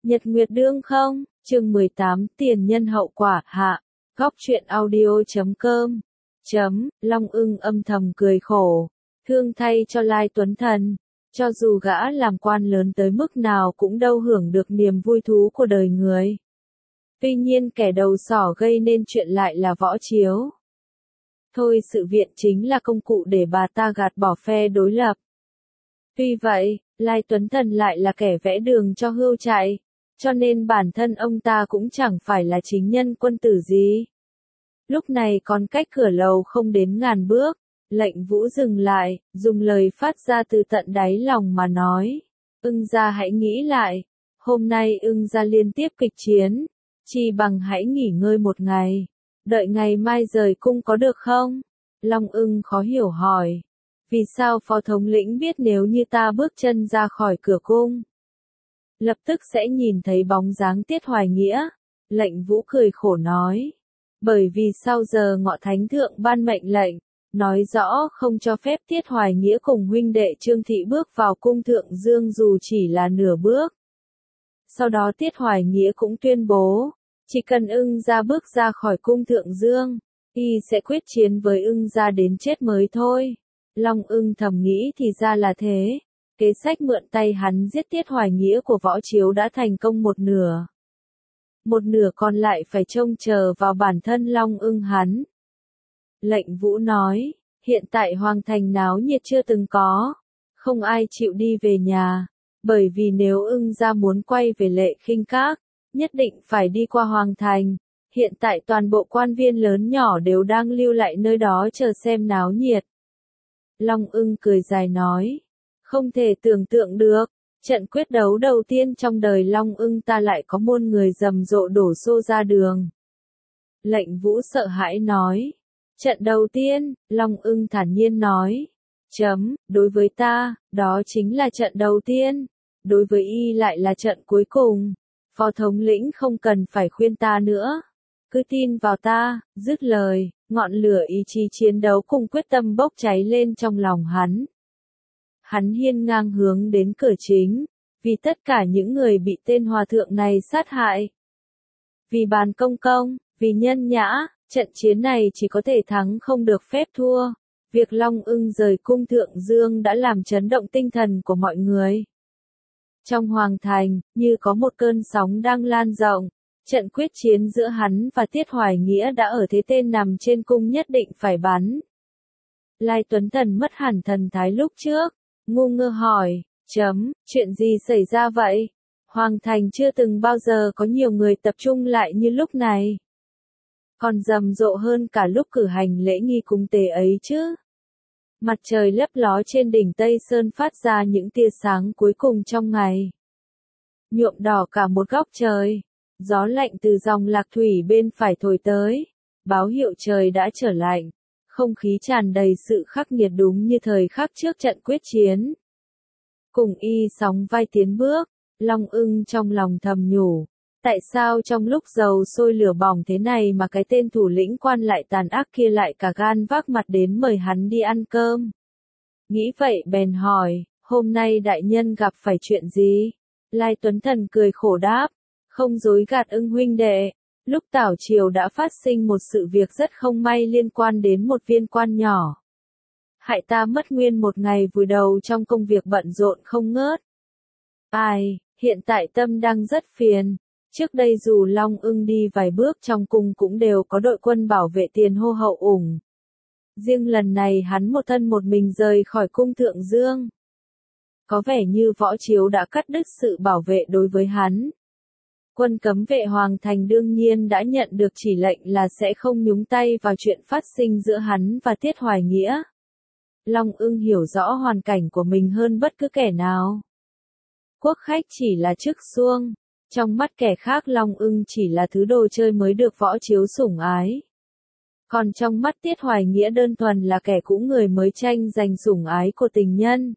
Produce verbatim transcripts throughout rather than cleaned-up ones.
Nhật Nguyệt đương không, chương mười tám, tiền nhân hậu quả, hạ, góc truyện audio chấm com, chấm, Long Ưng âm thầm cười khổ, thương thay cho Lai Tuấn Thần, cho dù gã làm quan lớn tới mức nào cũng đâu hưởng được niềm vui thú của đời người. Tuy nhiên kẻ đầu sỏ gây nên chuyện lại là Võ Chiếu. Thôi sự viện chính là công cụ để bà ta gạt bỏ phe đối lập. Tuy vậy, Lai Tuấn Thần lại là kẻ vẽ đường cho Hươu chạy, cho nên bản thân ông ta cũng chẳng phải là chính nhân quân tử gì. Lúc này còn cách cửa lầu không đến ngàn bước, lệnh Vũ dừng lại, dùng lời phát ra từ tận đáy lòng mà nói. Ưng gia hãy nghĩ lại, hôm nay Ưng gia liên tiếp kịch chiến, chi bằng hãy nghỉ ngơi một ngày, đợi ngày mai rời cung có được không? Long Ưng khó hiểu hỏi. Vì sao phó thống lĩnh biết nếu như ta bước chân ra khỏi cửa cung, lập tức sẽ nhìn thấy bóng dáng Tiết Hoài Nghĩa? Lệnh Vũ cười khổ nói. Bởi vì sau giờ Ngọ Thánh Thượng ban mệnh lệnh, nói rõ không cho phép Tiết Hoài Nghĩa cùng huynh đệ Trương Thị bước vào cung Thượng Dương dù chỉ là nửa bước. Sau đó Tiết Hoài Nghĩa cũng tuyên bố, chỉ cần Ưng gia bước ra khỏi cung Thượng Dương, y sẽ quyết chiến với Ưng gia đến chết mới thôi. Long Ưng thầm nghĩ thì ra là thế. Kế sách mượn tay hắn giết Tiết Hoài Nghĩa của Võ Chiếu đã thành công một nửa. Một nửa còn lại phải trông chờ vào bản thân Long Ưng hắn. Lệnh Vũ nói, hiện tại Hoàng Thành náo nhiệt chưa từng có. Không ai chịu đi về nhà. Bởi vì nếu Ưng gia muốn quay về Lệ Khinh Các, nhất định phải đi qua Hoàng Thành. Hiện tại toàn bộ quan viên lớn nhỏ đều đang lưu lại nơi đó chờ xem náo nhiệt. Long Ưng cười dài nói. Không thể tưởng tượng được, trận quyết đấu đầu tiên trong đời Long Ưng ta lại có muôn người rầm rộ đổ xô ra đường. Lệnh Vũ sợ hãi nói. Trận đầu tiên, Long Ưng thản nhiên nói. Chấm, đối với ta, đó chính là trận đầu tiên. Đối với y lại là trận cuối cùng. Phó thống lĩnh không cần phải khuyên ta nữa. Cứ tin vào ta, dứt lời, ngọn lửa ý chí chiến đấu cùng quyết tâm bốc cháy lên trong lòng hắn. Hắn hiên ngang hướng đến cửa chính, vì tất cả những người bị tên hòa thượng này sát hại. Vì bàn công công, vì nhân nhã, trận chiến này chỉ có thể thắng không được phép thua. Việc Long Ưng rời cung Thượng Dương đã làm chấn động tinh thần của mọi người. Trong Hoàng Thành, như có một cơn sóng đang lan rộng, trận quyết chiến giữa hắn và Tiết Hoài Nghĩa đã ở thế tên nằm trên cung nhất định phải bắn. Lai Tuấn Thần mất hẳn thần thái lúc trước, ngu ngơ hỏi, chấm, chuyện gì xảy ra vậy? Hoàng Thành chưa từng bao giờ có nhiều người tập trung lại như lúc này. Còn rầm rộ hơn cả lúc cử hành lễ nghi cúng tế ấy chứ. Mặt trời lấp ló trên đỉnh Tây Sơn phát ra những tia sáng cuối cùng trong ngày. Nhuộm đỏ cả một góc trời. Gió lạnh từ dòng Lạc Thủy bên phải thổi tới. Báo hiệu trời đã trở lạnh. Không khí tràn đầy sự khắc nghiệt đúng như thời khắc trước trận quyết chiến. Cùng y sóng vai tiến bước, Long Ưng trong lòng thầm nhủ. Tại sao trong lúc dầu sôi lửa bỏng thế này mà cái tên thủ lĩnh quan lại tàn ác kia lại cả gan vác mặt đến mời hắn đi ăn cơm? Nghĩ vậy bèn hỏi, hôm nay đại nhân gặp phải chuyện gì? Lai Tuấn Thần cười khổ đáp, không dối gạt Ưng huynh đệ. Lúc tảo triều đã phát sinh một sự việc rất không may liên quan đến một viên quan nhỏ. Hại ta mất nguyên một ngày vùi đầu trong công việc bận rộn không ngớt. Ai, hiện tại tâm đang rất phiền. Trước đây dù Long Ưng đi vài bước trong cung cũng đều có đội quân bảo vệ tiền hô hậu ủng. Riêng lần này hắn một thân một mình rời khỏi cung Thượng Dương. Có vẻ như Võ Chiếu đã cắt đứt sự bảo vệ đối với hắn. Quân cấm vệ Hoàng Thành đương nhiên đã nhận được chỉ lệnh là sẽ không nhúng tay vào chuyện phát sinh giữa hắn và Tiết Hoài Nghĩa. Long Ưng hiểu rõ hoàn cảnh của mình hơn bất cứ kẻ nào. Quốc khách chỉ là chức xuông, trong mắt kẻ khác Long Ưng chỉ là thứ đồ chơi mới được Võ Chiếu sủng ái. Còn trong mắt Tiết Hoài Nghĩa đơn thuần là kẻ cũ người mới tranh giành sủng ái của tình nhân.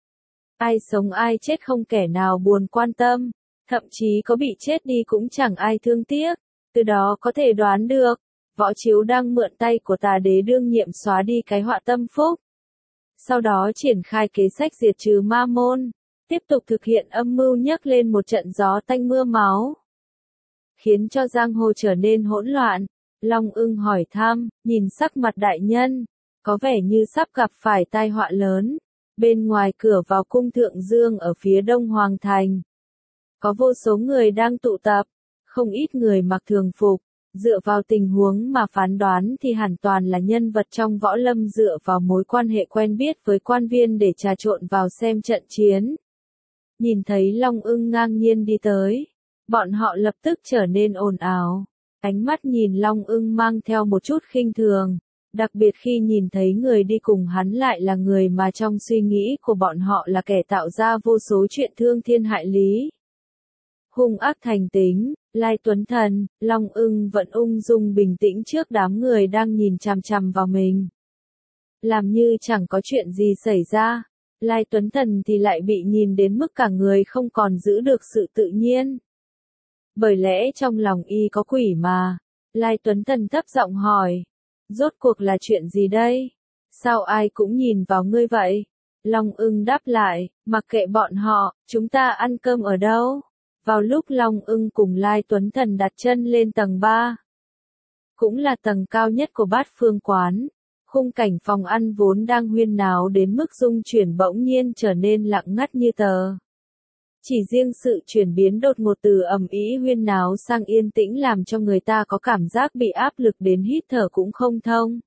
Ai sống ai chết không kẻ nào buồn quan tâm. Thậm chí có bị chết đi cũng chẳng ai thương tiếc, từ đó có thể đoán được, Võ Chiếu đang mượn tay của tà đế đương nhiệm xóa đi cái họa tâm phúc. Sau đó triển khai kế sách diệt trừ ma môn, tiếp tục thực hiện âm mưu nhấc lên một trận gió tanh mưa máu, khiến cho giang hồ trở nên hỗn loạn. Long Ưng hỏi thăm, nhìn sắc mặt đại nhân, có vẻ như sắp gặp phải tai họa lớn. Bên ngoài cửa vào cung Thượng Dương ở phía đông Hoàng Thành, có vô số người đang tụ tập, không ít người mặc thường phục, dựa vào tình huống mà phán đoán thì hẳn toàn là nhân vật trong võ lâm dựa vào mối quan hệ quen biết với quan viên để trà trộn vào xem trận chiến. Nhìn thấy Long Ưng ngang nhiên đi tới, bọn họ lập tức trở nên ồn ào, ánh mắt nhìn Long Ưng mang theo một chút khinh thường, đặc biệt khi nhìn thấy người đi cùng hắn lại là người mà trong suy nghĩ của bọn họ là kẻ tạo ra vô số chuyện thương thiên hại lý. Hung ác thành tính, Lai Tuấn Thần, Long Ưng vẫn ung dung bình tĩnh trước đám người đang nhìn chằm chằm vào mình. Làm như chẳng có chuyện gì xảy ra, Lai Tuấn Thần thì lại bị nhìn đến mức cả người không còn giữ được sự tự nhiên. Bởi lẽ trong lòng y có quỷ mà, Lai Tuấn Thần thấp giọng hỏi, rốt cuộc là chuyện gì đây? Sao ai cũng nhìn vào ngươi vậy? Long Ưng đáp lại, mặc kệ bọn họ, chúng ta ăn cơm ở đâu? Vào lúc Long Ưng cùng Lai Tuấn Thần đặt chân lên tầng ba, cũng là tầng cao nhất của Bát Phương Quán, khung cảnh phòng ăn vốn đang huyên náo đến mức rung chuyển bỗng nhiên trở nên lặng ngắt như tờ. Chỉ riêng sự chuyển biến đột ngột từ ầm ĩ huyên náo sang yên tĩnh làm cho người ta có cảm giác bị áp lực đến hít thở cũng không thông.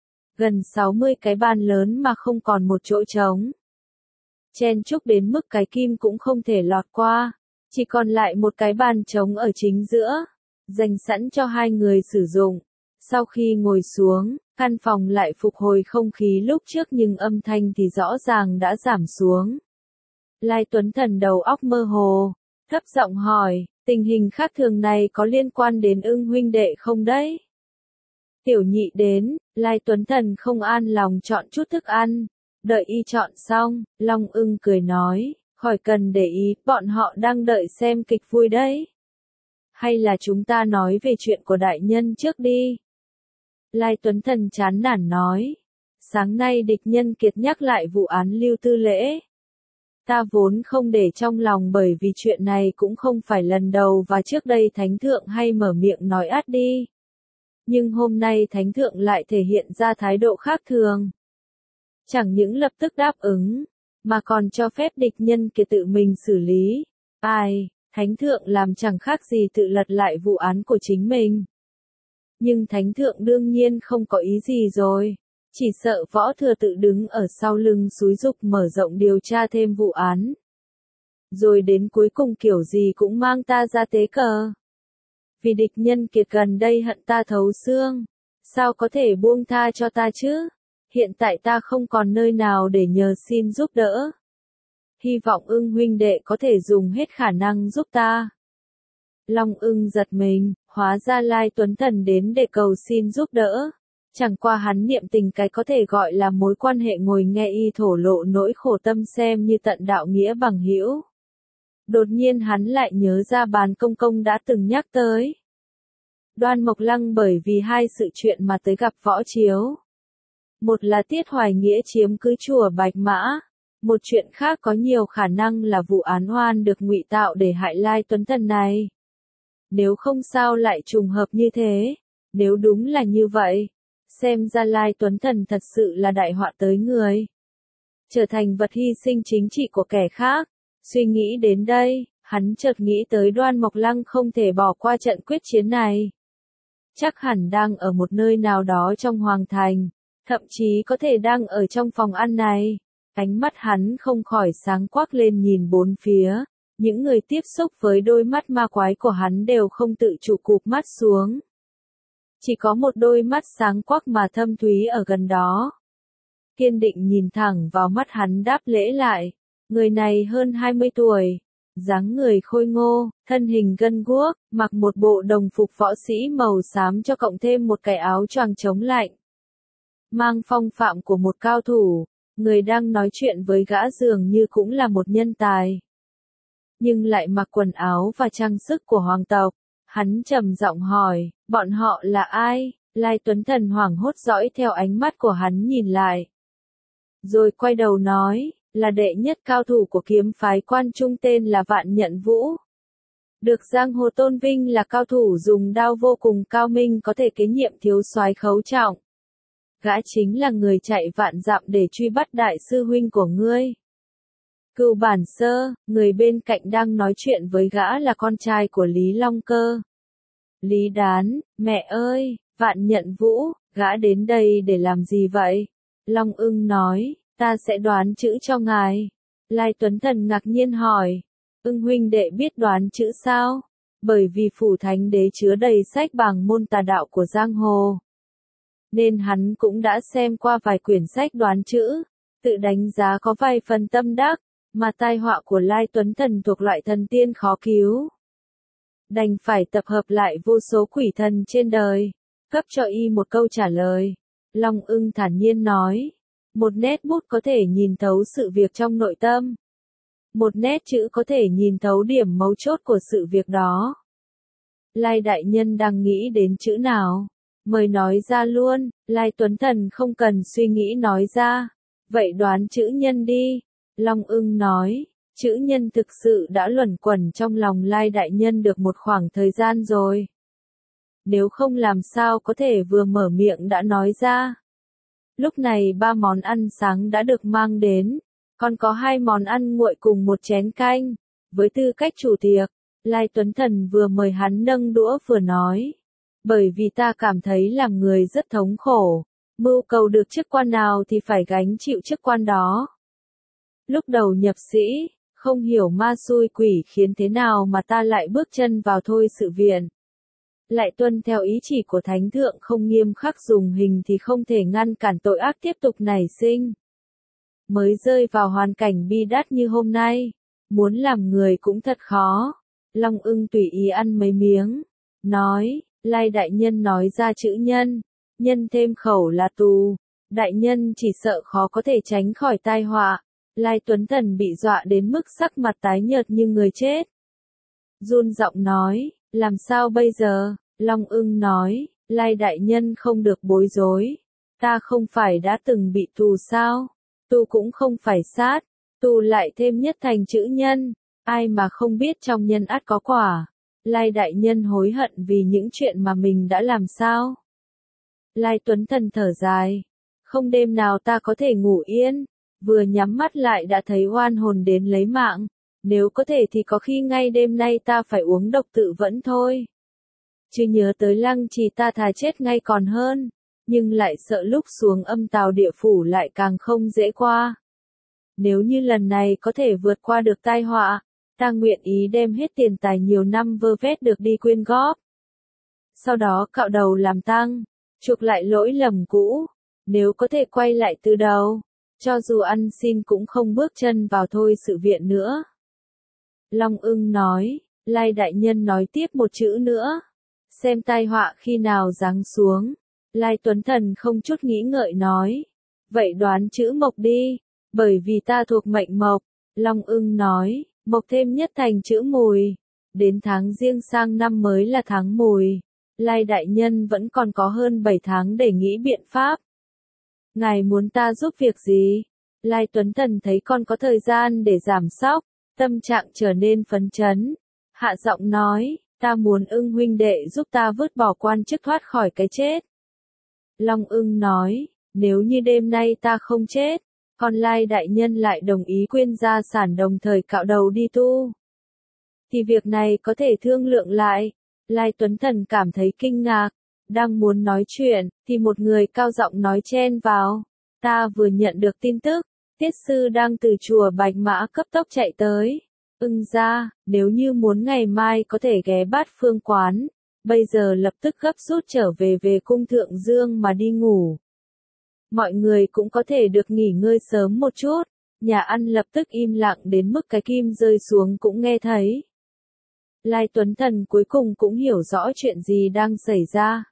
Gần sáu mươi cái bàn lớn mà không còn một chỗ trống. Chen chúc đến mức cái kim cũng không thể lọt qua. Chỉ còn lại một cái bàn trống ở chính giữa, dành sẵn cho hai người sử dụng. Sau khi ngồi xuống, căn phòng lại phục hồi không khí lúc trước nhưng âm thanh thì rõ ràng đã giảm xuống. Lai Tuấn Thần đầu óc mơ hồ, thấp giọng hỏi, tình hình khác thường này có liên quan đến Ưng huynh đệ không đấy? Tiểu nhị đến, Lai Tuấn Thần không an lòng chọn chút thức ăn, đợi y chọn xong, Long Ưng cười nói, khỏi cần để ý, bọn họ đang đợi xem kịch vui đấy. Hay là chúng ta nói về chuyện của đại nhân trước đi? Lai Tuấn Thần chán nản nói, sáng nay địch nhân kiệt nhắc lại vụ án Lưu Tư Lễ. Ta vốn không để trong lòng bởi vì chuyện này cũng không phải lần đầu và trước đây Thánh Thượng hay mở miệng nói át đi. Nhưng hôm nay Thánh Thượng lại thể hiện ra thái độ khác thường. Chẳng những lập tức đáp ứng, mà còn cho phép địch nhân kia tự mình xử lý. Ai, Thánh Thượng làm chẳng khác gì tự lật lại vụ án của chính mình. Nhưng Thánh Thượng đương nhiên không có ý gì rồi. Chỉ sợ Võ Thừa tự đứng ở sau lưng xúi giục mở rộng điều tra thêm vụ án. Rồi đến cuối cùng kiểu gì cũng mang ta ra tế cờ. Vì địch nhân kiệt gần đây hận ta thấu xương. Sao có thể buông tha cho ta chứ? Hiện tại ta không còn nơi nào để nhờ xin giúp đỡ. Hy vọng Ưng huynh đệ có thể dùng hết khả năng giúp ta. Long Ưng giật mình, hóa ra Lai Tuấn Thần đến để cầu xin giúp đỡ. Chẳng qua hắn niệm tình cái có thể gọi là mối quan hệ ngồi nghe y thổ lộ nỗi khổ tâm xem như tận đạo nghĩa bằng hữu. Đột nhiên hắn lại nhớ ra Bàn Công Công đã từng nhắc tới. Đoan Mộc Lăng bởi vì hai sự chuyện mà tới gặp Võ Chiếu. Một là Tiết Hoài Nghĩa chiếm cứ chùa Bạch Mã. Một chuyện khác có nhiều khả năng là vụ án oan được ngụy tạo để hại Lai Tuấn Thần này. Nếu không sao lại trùng hợp như thế. Nếu đúng là như vậy, xem ra Lai Tuấn Thần thật sự là đại họa tới người. Trở thành vật hy sinh chính trị của kẻ khác. Suy nghĩ đến đây, hắn chợt nghĩ tới Đoan Mộc Lăng không thể bỏ qua trận quyết chiến này. Chắc hẳn đang ở một nơi nào đó trong Hoàng Thành, thậm chí có thể đang ở trong phòng ăn này. Ánh mắt hắn không khỏi sáng quắc lên nhìn bốn phía, những người tiếp xúc với đôi mắt ma quái của hắn đều không tự chủ cụp mắt xuống. Chỉ có một đôi mắt sáng quắc mà thâm thúy ở gần đó. Kiên định nhìn thẳng vào mắt hắn đáp lễ lại, người này hơn hai mươi tuổi, dáng người khôi ngô, thân hình gân guốc, mặc một bộ đồng phục võ sĩ màu xám cho cộng thêm một cái áo choàng chống lạnh. Mang phong phạm của một cao thủ, người đang nói chuyện với gã dường như cũng là một nhân tài. Nhưng lại mặc quần áo và trang sức của hoàng tộc, hắn trầm giọng hỏi, bọn họ là ai? Lai Tuấn Thần hoảng hốt dõi theo ánh mắt của hắn nhìn lại. Rồi quay đầu nói, là đệ nhất cao thủ của kiếm phái Quan Trung tên là Vạn Nhận Vũ. Được giang hồ tôn vinh là cao thủ dùng đao vô cùng cao minh có thể kế nhiệm thiếu soái Khấu Trọng. Gã chính là người chạy vạn dặm để truy bắt đại sư huynh của ngươi. Cửu Bản Sơ, người bên cạnh đang nói chuyện với gã là con trai của Lý Long Cơ. Lý Đán, mẹ ơi, Vạn Nhận Vũ, gã đến đây để làm gì vậy? Long Ưng nói, ta sẽ đoán chữ cho ngài. Lai Tuấn Thần ngạc nhiên hỏi, Ưng huynh đệ biết đoán chữ sao? Bởi vì phủ thánh đế chứa đầy sách bảng môn tà đạo của giang hồ, nên hắn cũng đã xem qua vài quyển sách đoán chữ, tự đánh giá có vài phần tâm đắc, mà tai họa của Lai Tuấn Thần thuộc loại thần tiên khó cứu. Đành phải tập hợp lại vô số quỷ thần trên đời, cấp cho y một câu trả lời. Long Ưng thản nhiên nói, một nét bút có thể nhìn thấu sự việc trong nội tâm. Một nét chữ có thể nhìn thấu điểm mấu chốt của sự việc đó. Lai đại nhân đang nghĩ đến chữ nào? Mời nói ra luôn. Lai Tuấn Thần không cần suy nghĩ nói ra. Vậy đoán chữ nhân đi. Long Ưng nói, chữ nhân thực sự đã luẩn quẩn trong lòng Lai đại nhân được một khoảng thời gian rồi. Nếu không làm sao có thể vừa mở miệng đã nói ra. Lúc này ba món ăn sáng đã được mang đến, còn có hai món ăn nguội cùng một chén canh. Với tư cách chủ tiệc, Lai Tuấn Thần vừa mời hắn nâng đũa vừa nói, bởi vì ta cảm thấy làm người rất thống khổ, mưu cầu được chức quan nào thì phải gánh chịu chức quan đó. Lúc đầu nhập sĩ, không hiểu ma xui quỷ khiến thế nào mà ta lại bước chân vào thôi sự viện. Lại tuân theo ý chỉ của Thánh Thượng không nghiêm khắc dùng hình thì không thể ngăn cản tội ác tiếp tục nảy sinh. Mới rơi vào hoàn cảnh bi đát như hôm nay, muốn làm người cũng thật khó. Long Ưng tùy ý ăn mấy miếng, nói, Lai đại nhân nói ra chữ nhân, nhân thêm khẩu là tù, đại nhân chỉ sợ khó có thể tránh khỏi tai họa. Lai Tuấn Thần bị dọa đến mức sắc mặt tái nhợt như người chết. Run giọng nói, làm sao bây giờ? Long Ưng nói, Lai đại nhân không được bối rối, ta không phải đã từng bị tù sao? Tù cũng không phải sát, tù lại thêm nhất thành chữ nhân, ai mà không biết trong nhân ắt có quả. Lai đại nhân hối hận vì những chuyện mà mình đã làm sao? Lai Tuấn Thần thở dài, không đêm nào ta có thể ngủ yên, vừa nhắm mắt lại đã thấy oan hồn đến lấy mạng, nếu có thể thì có khi ngay đêm nay ta phải uống độc tự vẫn thôi. Chứ nhớ tới Lăng Trì ta thà chết ngay còn hơn, nhưng lại sợ lúc xuống âm tào địa phủ lại càng không dễ qua. Nếu như lần này có thể vượt qua được tai họa, ta nguyện ý đem hết tiền tài nhiều năm vơ vét được đi quyên góp. Sau đó cạo đầu làm tang, chuộc lại lỗi lầm cũ, nếu có thể quay lại từ đầu, cho dù ăn xin cũng không bước chân vào thôi sự viện nữa. Long Ưng nói, Lai đại nhân nói tiếp một chữ nữa, xem tai họa khi nào giáng xuống. Lai Tuấn Thần không chút nghĩ ngợi nói, vậy đoán chữ mộc đi, bởi vì ta thuộc mệnh mộc. Long Ưng nói, mộc thêm nhất thành chữ mùi, đến tháng riêng sang năm mới là tháng mùi. Lai đại nhân vẫn còn có hơn bảy tháng để nghĩ biện pháp. Ngài muốn ta giúp việc gì? Lai Tuấn Thần thấy con có thời gian để giảm sóc, tâm trạng trở nên phấn chấn. Hạ giọng nói, ta muốn Ưng huynh đệ giúp ta vứt bỏ quan chức thoát khỏi cái chết. Long Ưng nói, nếu như đêm nay ta không chết, còn Lai đại nhân lại đồng ý quyên gia sản đồng thời cạo đầu đi tu, thì việc này có thể thương lượng lại. Lai Tuấn Thần cảm thấy kinh ngạc, đang muốn nói chuyện, thì một người cao giọng nói chen vào. Ta vừa nhận được tin tức, tiết sư đang từ chùa Bạch Mã cấp tốc chạy tới. Ưng gia, nếu như muốn ngày mai có thể ghé Bát Phương quán, bây giờ lập tức gấp rút trở về về cung Thượng Dương mà đi ngủ. Mọi người cũng có thể được nghỉ ngơi sớm một chút. Nhà ăn lập tức im lặng đến mức cái kim rơi xuống cũng nghe thấy. Lai Tuấn Thần cuối cùng cũng hiểu rõ chuyện gì đang xảy ra.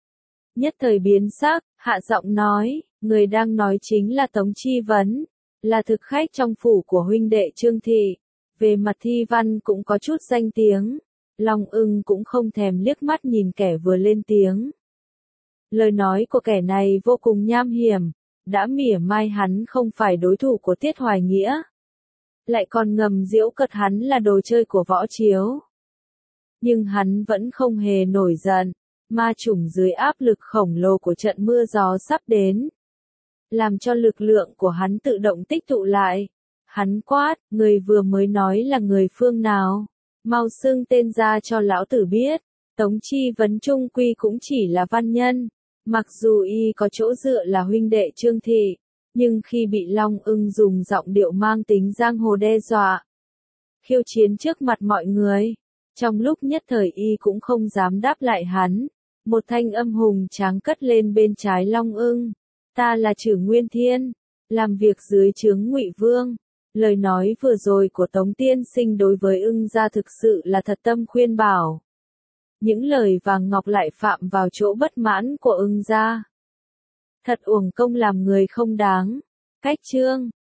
Nhất thời biến sắc, hạ giọng nói, người đang nói chính là Tống Chi Vấn, là thực khách trong phủ của huynh đệ Trương Thị, về mặt thi văn cũng có chút danh tiếng. Long Ưng cũng không thèm liếc mắt nhìn kẻ vừa lên tiếng. Lời nói của kẻ này vô cùng nham hiểm, đã mỉa mai hắn không phải đối thủ của Tiết Hoài Nghĩa. Lại còn ngầm giễu cợt hắn là đồ chơi của Võ Chiếu. Nhưng hắn vẫn không hề nổi giận, ma chủng dưới áp lực khổng lồ của trận mưa gió sắp đến. Làm cho lực lượng của hắn tự động tích tụ lại. Hắn quát, người vừa mới nói là người phương nào? Mau xưng tên ra cho lão tử biết. Tống Chi Vấn trung quy cũng chỉ là văn nhân. Mặc dù y có chỗ dựa là huynh đệ Trương Thị, nhưng khi bị Long Ưng dùng giọng điệu mang tính giang hồ đe dọa, khiêu chiến trước mặt mọi người, trong lúc nhất thời y cũng không dám đáp lại hắn. Một thanh âm hùng tráng cất lên bên trái Long Ưng. Ta là Trử Nguyên Thiên, làm việc dưới trướng Ngụy Vương. Lời nói vừa rồi của Tống tiên sinh đối với Ưng gia thực sự là thật tâm khuyên bảo. Những lời vàng ngọc lại phạm vào chỗ bất mãn của Ưng gia. Thật uổng công làm người không đáng. Cách chương